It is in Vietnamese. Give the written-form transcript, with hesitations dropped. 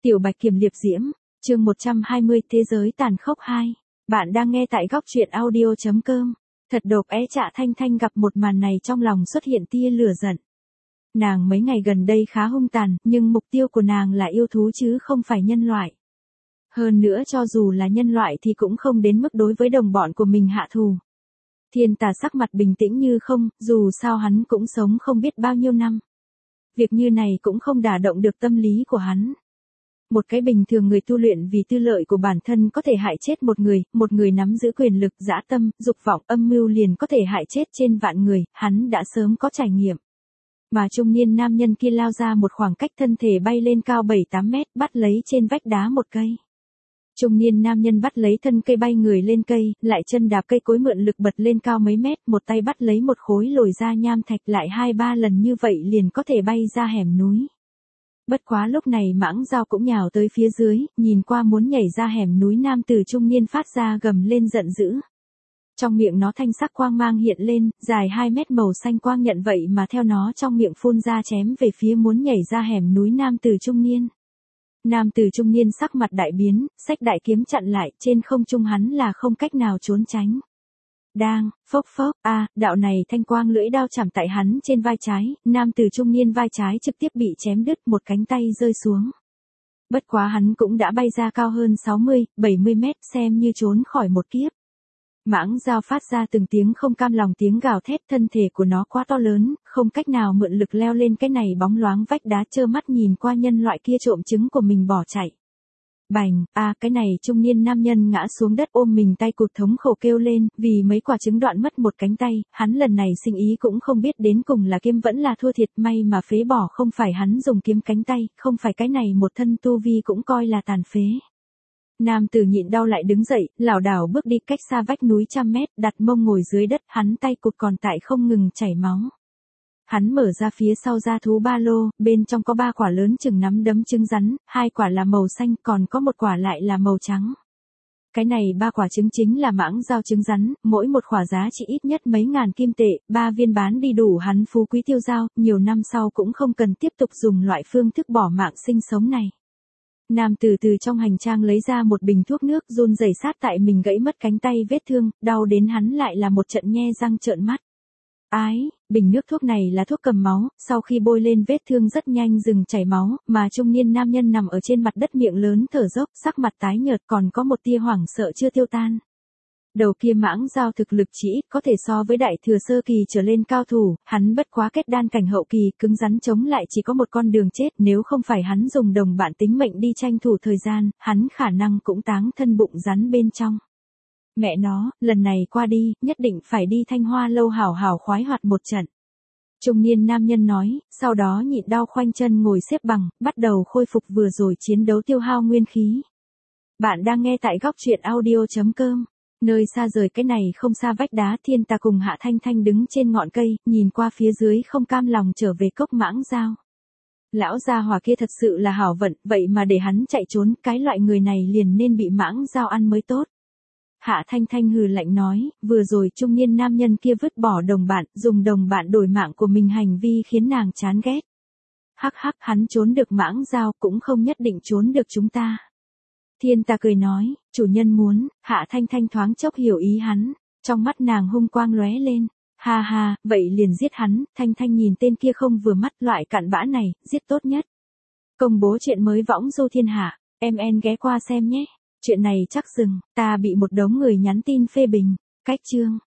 Tiểu Bạch Kiểm Liệp Diễm, chương 120 Thế giới tàn khốc 2. Bạn đang nghe tại góc truyện audio.com. Thật độc Trạ Thanh Thanh gặp một màn này trong lòng xuất hiện tia lửa giận. Nàng mấy ngày gần đây khá hung tàn, nhưng mục tiêu của nàng là yêu thú chứ không phải nhân loại. Hơn nữa cho dù là nhân loại thì cũng không đến mức đối với đồng bọn của mình hạ thù. Thiên Tà sắc mặt bình tĩnh như không, dù sao hắn cũng sống không biết bao nhiêu năm. Việc như này cũng không đả động được tâm lý của hắn. Một cái bình thường người tu luyện vì tư lợi của bản thân có thể hại chết một người nắm giữ quyền lực, dã tâm, dục vọng, âm mưu liền có thể hại chết trên vạn người, hắn đã sớm có trải nghiệm. Mà trung niên nam nhân kia lao ra một khoảng cách, thân thể bay lên cao 7-8 mét, bắt lấy trên vách đá một cây. Trung niên nam nhân bắt lấy thân cây bay người lên cây, lại chân đạp cây cối mượn lực bật lên cao mấy mét, một tay bắt lấy một khối lồi ra nham thạch, lại 2-3 lần như vậy liền có thể bay ra hẻm núi. Bất quá lúc này Mãng Dao cũng nhào tới phía dưới, nhìn qua muốn nhảy ra hẻm núi, nam tử trung niên phát ra gầm lên giận dữ. Trong miệng nó thanh sắc quang mang hiện lên, dài 2 mét màu xanh quang nhận vậy mà theo nó trong miệng phun ra chém về phía muốn nhảy ra hẻm núi nam tử trung niên. Nam tử trung niên sắc mặt đại biến, xách đại kiếm chặn lại, trên không trung hắn là không cách nào trốn tránh. Đang, phốc phốc, đạo này thanh quang lưỡi đao chạm tại hắn trên vai trái, nam tử trung niên vai trái trực tiếp bị chém đứt, một cánh tay rơi xuống. Bất quá hắn cũng đã bay ra cao hơn 60-70 mét, xem như trốn khỏi một kiếp. Mãng Dao phát ra từng tiếng không cam lòng tiếng gào thét, thân thể của nó quá to lớn, không cách nào mượn lực leo lên cái này bóng loáng vách đá, trơ mắt nhìn qua nhân loại kia trộm trứng của mình bỏ chạy. Bành, cái này trung niên nam nhân ngã xuống đất ôm mình tay cụt thống khổ kêu lên, vì mấy quả trứng đoạn mất một cánh tay, hắn lần này sinh ý cũng không biết đến cùng là kiếm vẫn là thua thiệt, may mà phế bỏ không phải hắn dùng kiếm cánh tay, không phải cái này một thân tu vi cũng coi là tàn phế. Nam tử nhịn đau lại đứng dậy, lảo đảo bước đi cách xa vách núi 100 mét, đặt mông ngồi dưới đất, hắn tay cụt còn tại không ngừng chảy máu. Hắn mở ra phía sau da thú ba lô, bên trong có 3 quả lớn chừng nắm đấm trứng rắn, 2 quả là màu xanh, còn có 1 quả lại là màu trắng. Cái này 3 quả trứng chính là Mãng Dao trứng rắn, mỗi một quả giá trị ít nhất mấy ngàn kim tệ, 3 viên bán đi đủ hắn phú quý tiêu dao, nhiều năm sau cũng không cần tiếp tục dùng loại phương thức bỏ mạng sinh sống này. Nam tử từ trong hành trang lấy ra một bình thuốc nước, run rẩy sát tại mình gãy mất cánh tay vết thương, đau đến hắn lại là một trận nhe răng trợn mắt. Bình nước thuốc này là thuốc cầm máu, sau khi bôi lên vết thương rất nhanh dừng chảy máu, mà trung niên nam nhân nằm ở trên mặt đất miệng lớn thở dốc, sắc mặt tái nhợt, còn có một tia hoảng sợ chưa tiêu tan. Đầu kia Mãng Dao thực lực chỉ ít có thể so với đại thừa sơ kỳ trở lên cao thủ, hắn bất quá kết đan cảnh hậu kỳ, cứng rắn chống lại chỉ có một con đường chết, nếu không phải hắn dùng đồng bạn tính mệnh đi tranh thủ thời gian, hắn khả năng cũng táng thân bụng rắn bên trong. Mẹ nó, lần này qua đi, nhất định phải đi Thanh Hoa lâu hảo hảo khoái hoạt một trận. Trung niên nam nhân nói, sau đó nhịn đau khoanh chân ngồi xếp bằng, bắt đầu khôi phục vừa rồi chiến đấu tiêu hao nguyên khí. Bạn đang nghe tại góc truyện audio.com. Nơi xa rời cái này không xa vách đá, Thiên Tà cùng Hạ Thanh Thanh đứng trên ngọn cây, nhìn qua phía dưới không cam lòng trở về cốc Mãng Dao. Lão gia hỏa kia thật sự là hảo vận, vậy mà để hắn chạy trốn, cái loại người này liền nên bị Mãng Dao ăn mới tốt. Hạ Thanh Thanh hừ lạnh nói, vừa rồi trung niên nam nhân kia vứt bỏ đồng bạn, dùng đồng bạn đổi mạng của mình, hành vi khiến nàng chán ghét. Hắc, hắn trốn được Mãng Dao cũng không nhất định trốn được chúng ta. Thiên Tà cười nói, chủ nhân muốn, Hạ Thanh Thanh thoáng chốc hiểu ý hắn, trong mắt nàng hung quang lóe lên. Ha, vậy liền giết hắn. Thanh Thanh nhìn tên kia không vừa mắt, loại cặn bã này, giết tốt nhất. Công bố chuyện mới võng du thiên hạ, em ghé qua xem nhé. Chuyện này chắc dừng, ta bị một đống người nhắn tin phê bình. Cách chương.